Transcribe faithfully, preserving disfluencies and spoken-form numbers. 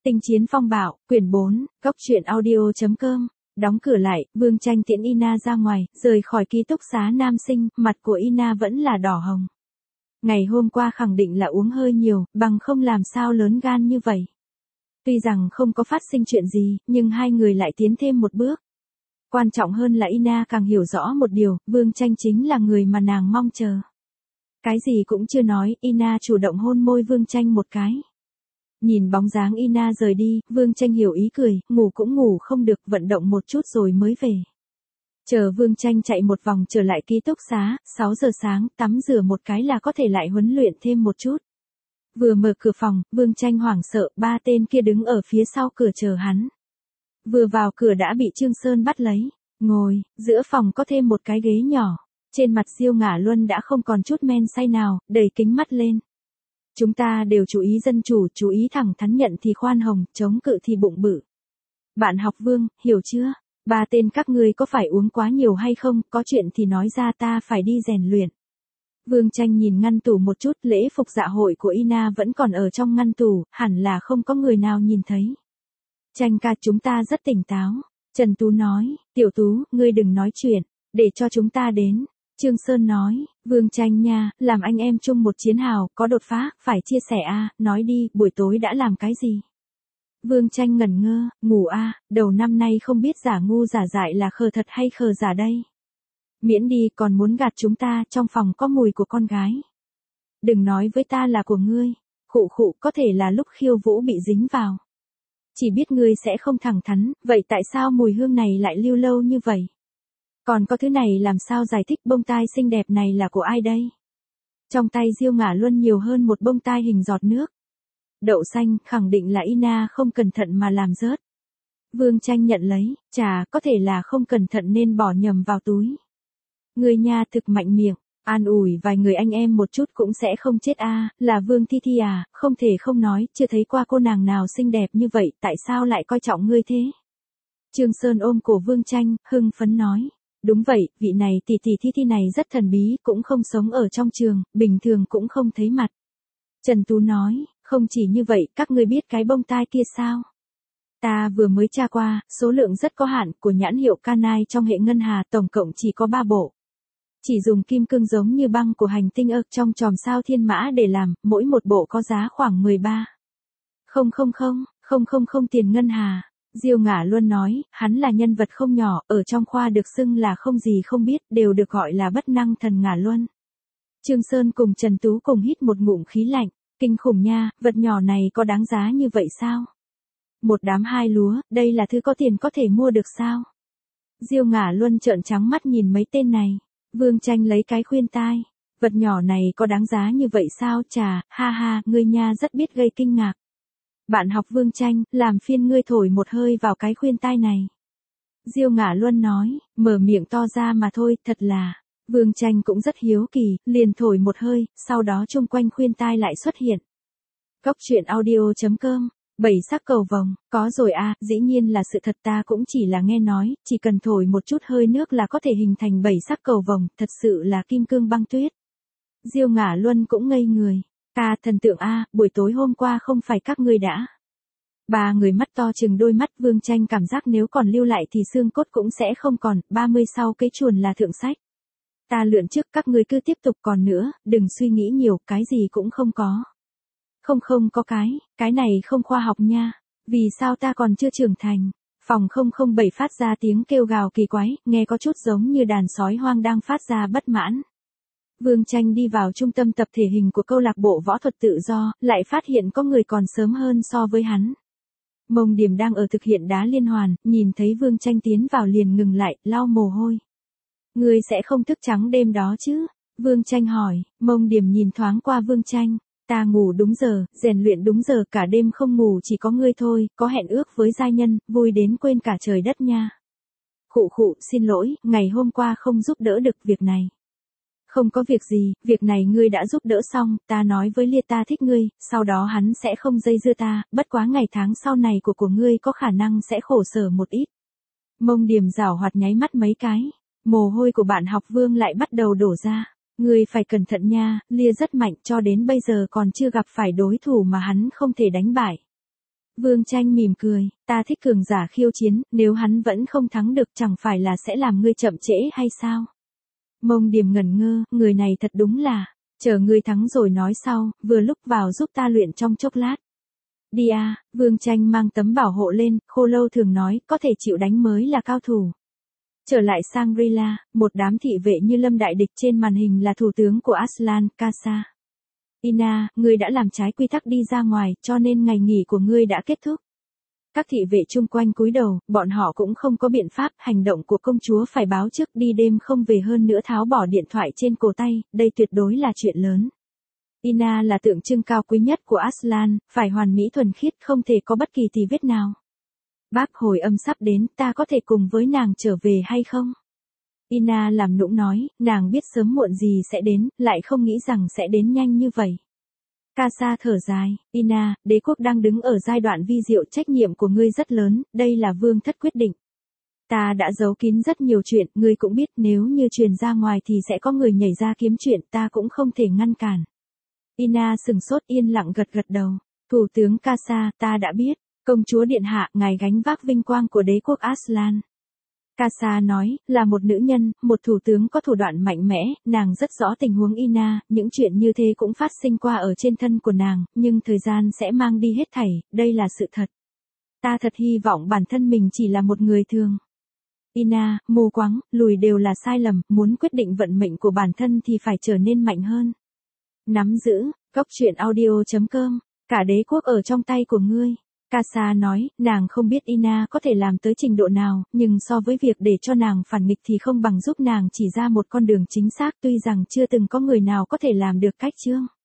Tinh chiến phong bạo, quyển bốn, góc truyện audio chấm com. Đóng cửa lại, Vương Tranh tiễn Ina ra ngoài, rời khỏi ký túc xá nam sinh, mặt của Ina vẫn là đỏ hồng. Ngày hôm qua khẳng định là uống hơi nhiều, bằng không làm sao lớn gan như vậy. Tuy rằng không có phát sinh chuyện gì, nhưng hai người lại tiến thêm một bước. Quan trọng hơn là Ina càng hiểu rõ một điều, Vương Tranh chính là người mà nàng mong chờ. Cái gì cũng chưa nói, Ina chủ động hôn môi Vương Tranh một cái. Nhìn bóng dáng Ina rời đi, Vương Tranh hiểu ý cười, ngủ cũng ngủ không được, vận động một chút rồi mới về. Chờ Vương Tranh chạy một vòng trở lại ký túc xá, sáu giờ sáng, tắm rửa một cái là có thể lại huấn luyện thêm một chút. Vừa mở cửa phòng, Vương Tranh hoảng sợ, ba tên kia đứng ở phía sau cửa chờ hắn. Vừa vào cửa đã bị Trương Sơn bắt lấy, ngồi, giữa phòng có thêm một cái ghế nhỏ. Trên mặt Diêu Ngả Luân đã không còn chút men say nào, đầy kính mắt lên. Chúng ta đều chú ý dân chủ, chú ý thẳng thắn, nhận thì khoan hồng, chống cự thì bụng bự. Bạn học Vương, hiểu chưa? Ba tên các ngươi có phải uống quá nhiều hay không, có chuyện thì nói ra, ta phải đi rèn luyện. Vương Tranh nhìn ngăn tủ một chút, lễ phục dạ hội của Ina vẫn còn ở trong ngăn tủ, hẳn là không có người nào nhìn thấy. Tranh ca, chúng ta rất tỉnh táo. Trần Tú nói, Tiểu Tú, ngươi đừng nói chuyện, để cho chúng ta đến. Trương Sơn nói, Vương Tranh nha, làm anh em chung một chiến hào, có đột phá, phải chia sẻ a, à, nói đi, buổi tối đã làm cái gì? Vương Tranh ngẩn ngơ, ngủ a, à, đầu năm nay không biết giả ngu giả dại là khờ thật hay khờ giả đây. Miễn đi, còn muốn gạt chúng ta, trong phòng có mùi của con gái. Đừng nói với ta là của ngươi, khụ khụ, có thể là lúc khiêu vũ bị dính vào. Chỉ biết ngươi sẽ không thẳng thắn, vậy tại sao mùi hương này lại lưu lâu như vậy? Còn có thứ này làm sao giải thích, bông tai xinh đẹp này là của ai đây? Trong tay Diêu Ngả Luân nhiều hơn một bông tai hình giọt nước. Đậu xanh, khẳng định là Ina không cẩn thận mà làm rớt. Vương Tranh nhận lấy, chà, có thể là không cẩn thận nên bỏ nhầm vào túi. Người nha thực mạnh miệng, an ủi vài người anh em một chút cũng sẽ không chết a, à, là Vương Thi Thi à, không thể không nói, chưa thấy qua cô nàng nào xinh đẹp như vậy, tại sao lại coi trọng ngươi thế? Trương Sơn ôm cổ Vương Tranh, hưng phấn nói. Đúng vậy, vị này tỷ tỷ Thi Thi này rất thần bí, cũng không sống ở trong trường, bình thường cũng không thấy mặt. Trần Tú nói, không chỉ như vậy, các ngươi biết cái bông tai kia sao? Ta vừa mới tra qua, số lượng rất có hạn, của nhãn hiệu Canai trong hệ ngân hà, tổng cộng chỉ có ba bộ. Chỉ dùng kim cương giống như băng của hành tinh ơ trong chòm sao thiên mã để làm, mỗi một bộ có giá khoảng mười ba. Không không không, không không không tiền ngân hà. Diêu Ngả Luân nói, hắn là nhân vật không nhỏ, ở trong khoa được xưng là không gì không biết, đều được gọi là bất năng thần Ngả Luân. Trương Sơn cùng Trần Tú cùng hít một ngụm khí lạnh, kinh khủng nha, vật nhỏ này có đáng giá như vậy sao? Một đám hai lúa, đây là thứ có tiền có thể mua được sao? Diêu Ngả Luân trợn trắng mắt nhìn mấy tên này. Vương Tranh lấy cái khuyên tai, vật nhỏ này có đáng giá như vậy sao? Chà, ha ha, ngươi nha rất biết gây kinh ngạc. Bạn học Vương Tranh, làm phiên ngươi thổi một hơi vào cái khuyên tai này. Diêu Ngả Luân nói, mở miệng to ra mà thôi, thật là. Vương Tranh cũng rất hiếu kỳ, liền thổi một hơi, sau đó chung quanh khuyên tai lại xuất hiện. Góc truyện audio chấm com, bảy sắc cầu vồng, có rồi à, dĩ nhiên là sự thật, ta cũng chỉ là nghe nói, chỉ cần thổi một chút hơi nước là có thể hình thành bảy sắc cầu vồng, thật sự là kim cương băng tuyết. Diêu Ngả Luân cũng ngây người. Ta thần tượng a, buổi tối hôm qua không phải các ngươi đã. Ba người mắt to chừng đôi mắt, Vương Tranh cảm giác nếu còn lưu lại thì xương cốt cũng sẽ không còn, ba mươi sau cái chuồn là thượng sách. Ta lượn trước, các ngươi cứ tiếp tục, còn nữa, đừng suy nghĩ nhiều, cái gì cũng không có. Không không có cái, cái này không khoa học nha, vì sao ta còn chưa trưởng thành. Phòng không không bảy phát ra tiếng kêu gào kỳ quái, nghe có chút giống như đàn sói hoang đang phát ra bất mãn. Vương Tranh đi vào trung tâm tập thể hình của câu lạc bộ võ thuật tự do, lại phát hiện có người còn sớm hơn so với hắn. Mông Điểm đang ở thực hiện đá liên hoàn, nhìn thấy Vương Tranh tiến vào liền ngừng lại, lau mồ hôi. Ngươi sẽ không thức trắng đêm đó chứ? Vương Tranh hỏi. Mông Điểm nhìn thoáng qua Vương Tranh. Ta ngủ đúng giờ, rèn luyện đúng giờ, cả đêm không ngủ chỉ có ngươi thôi, có hẹn ước với giai nhân, vui đến quên cả trời đất nha. Khụ khụ, xin lỗi, ngày hôm qua không giúp đỡ được việc này. Không có việc gì, việc này ngươi đã giúp đỡ xong, ta nói với Lia ta thích ngươi, sau đó hắn sẽ không dây dưa ta, bất quá ngày tháng sau này của của ngươi có khả năng sẽ khổ sở một ít. Mông Điểm giảo hoạt nháy mắt mấy cái, mồ hôi của bạn học Vương lại bắt đầu đổ ra. Ngươi phải cẩn thận nha, Lia rất mạnh, cho đến bây giờ còn chưa gặp phải đối thủ mà hắn không thể đánh bại. Vương Tranh mỉm cười, ta thích cường giả khiêu chiến, nếu hắn vẫn không thắng được chẳng phải là sẽ làm ngươi chậm trễ hay sao? Mông Điểm ngẩn ngơ, người này thật đúng là, chờ ngươi thắng rồi nói sau, vừa lúc vào giúp ta luyện trong chốc lát. Đi à, Vương Tranh mang tấm bảo hộ lên, Khô Lâu thường nói, có thể chịu đánh mới là cao thủ. Trở lại Shangri-La, một đám thị vệ như lâm đại địch trên màn hình là thủ tướng của Aslan, Casa. Ina, ngươi đã làm trái quy tắc đi ra ngoài, cho nên ngày nghỉ của ngươi đã kết thúc. Các thị vệ chung quanh cúi đầu, bọn họ cũng không có biện pháp, hành động của công chúa phải báo trước đi đêm không về hơn nữa tháo bỏ điện thoại trên cổ tay, đây tuyệt đối là chuyện lớn. Ina là tượng trưng cao quý nhất của Aslan, phải hoàn mỹ thuần khiết không thể có bất kỳ tì vết nào. Bác hồi âm sắp đến, ta có thể cùng với nàng trở về hay không? Ina làm nũng nói, nàng biết sớm muộn gì sẽ đến, lại không nghĩ rằng sẽ đến nhanh như vậy. Casa thở dài, Ina, đế quốc đang đứng ở giai đoạn vi diệu, trách nhiệm của ngươi rất lớn, đây là vương thất quyết định. Ta đã giấu kín rất nhiều chuyện, ngươi cũng biết nếu như truyền ra ngoài thì sẽ có người nhảy ra kiếm chuyện, ta cũng không thể ngăn cản. Ina sừng sốt yên lặng gật gật đầu. Thủ tướng Casa, ta đã biết, công chúa điện hạ, ngài gánh vác vinh quang của đế quốc Aslan. Casa nói, là một nữ nhân, một thủ tướng có thủ đoạn mạnh mẽ, nàng rất rõ tình huống Ina, những chuyện như thế cũng phát sinh qua ở trên thân của nàng, nhưng thời gian sẽ mang đi hết thảy, đây là sự thật. Ta thật hy vọng bản thân mình chỉ là một người thường. Ina, mù quáng, lùi đều là sai lầm, muốn quyết định vận mệnh của bản thân thì phải trở nên mạnh hơn. Nắm giữ, góc truyện audio chấm com, cả đế quốc ở trong tay của ngươi. Casa nói, nàng không biết Ina có thể làm tới trình độ nào, nhưng so với việc để cho nàng phản nghịch thì không bằng giúp nàng chỉ ra một con đường chính xác, tuy rằng chưa từng có người nào có thể làm được cách chương.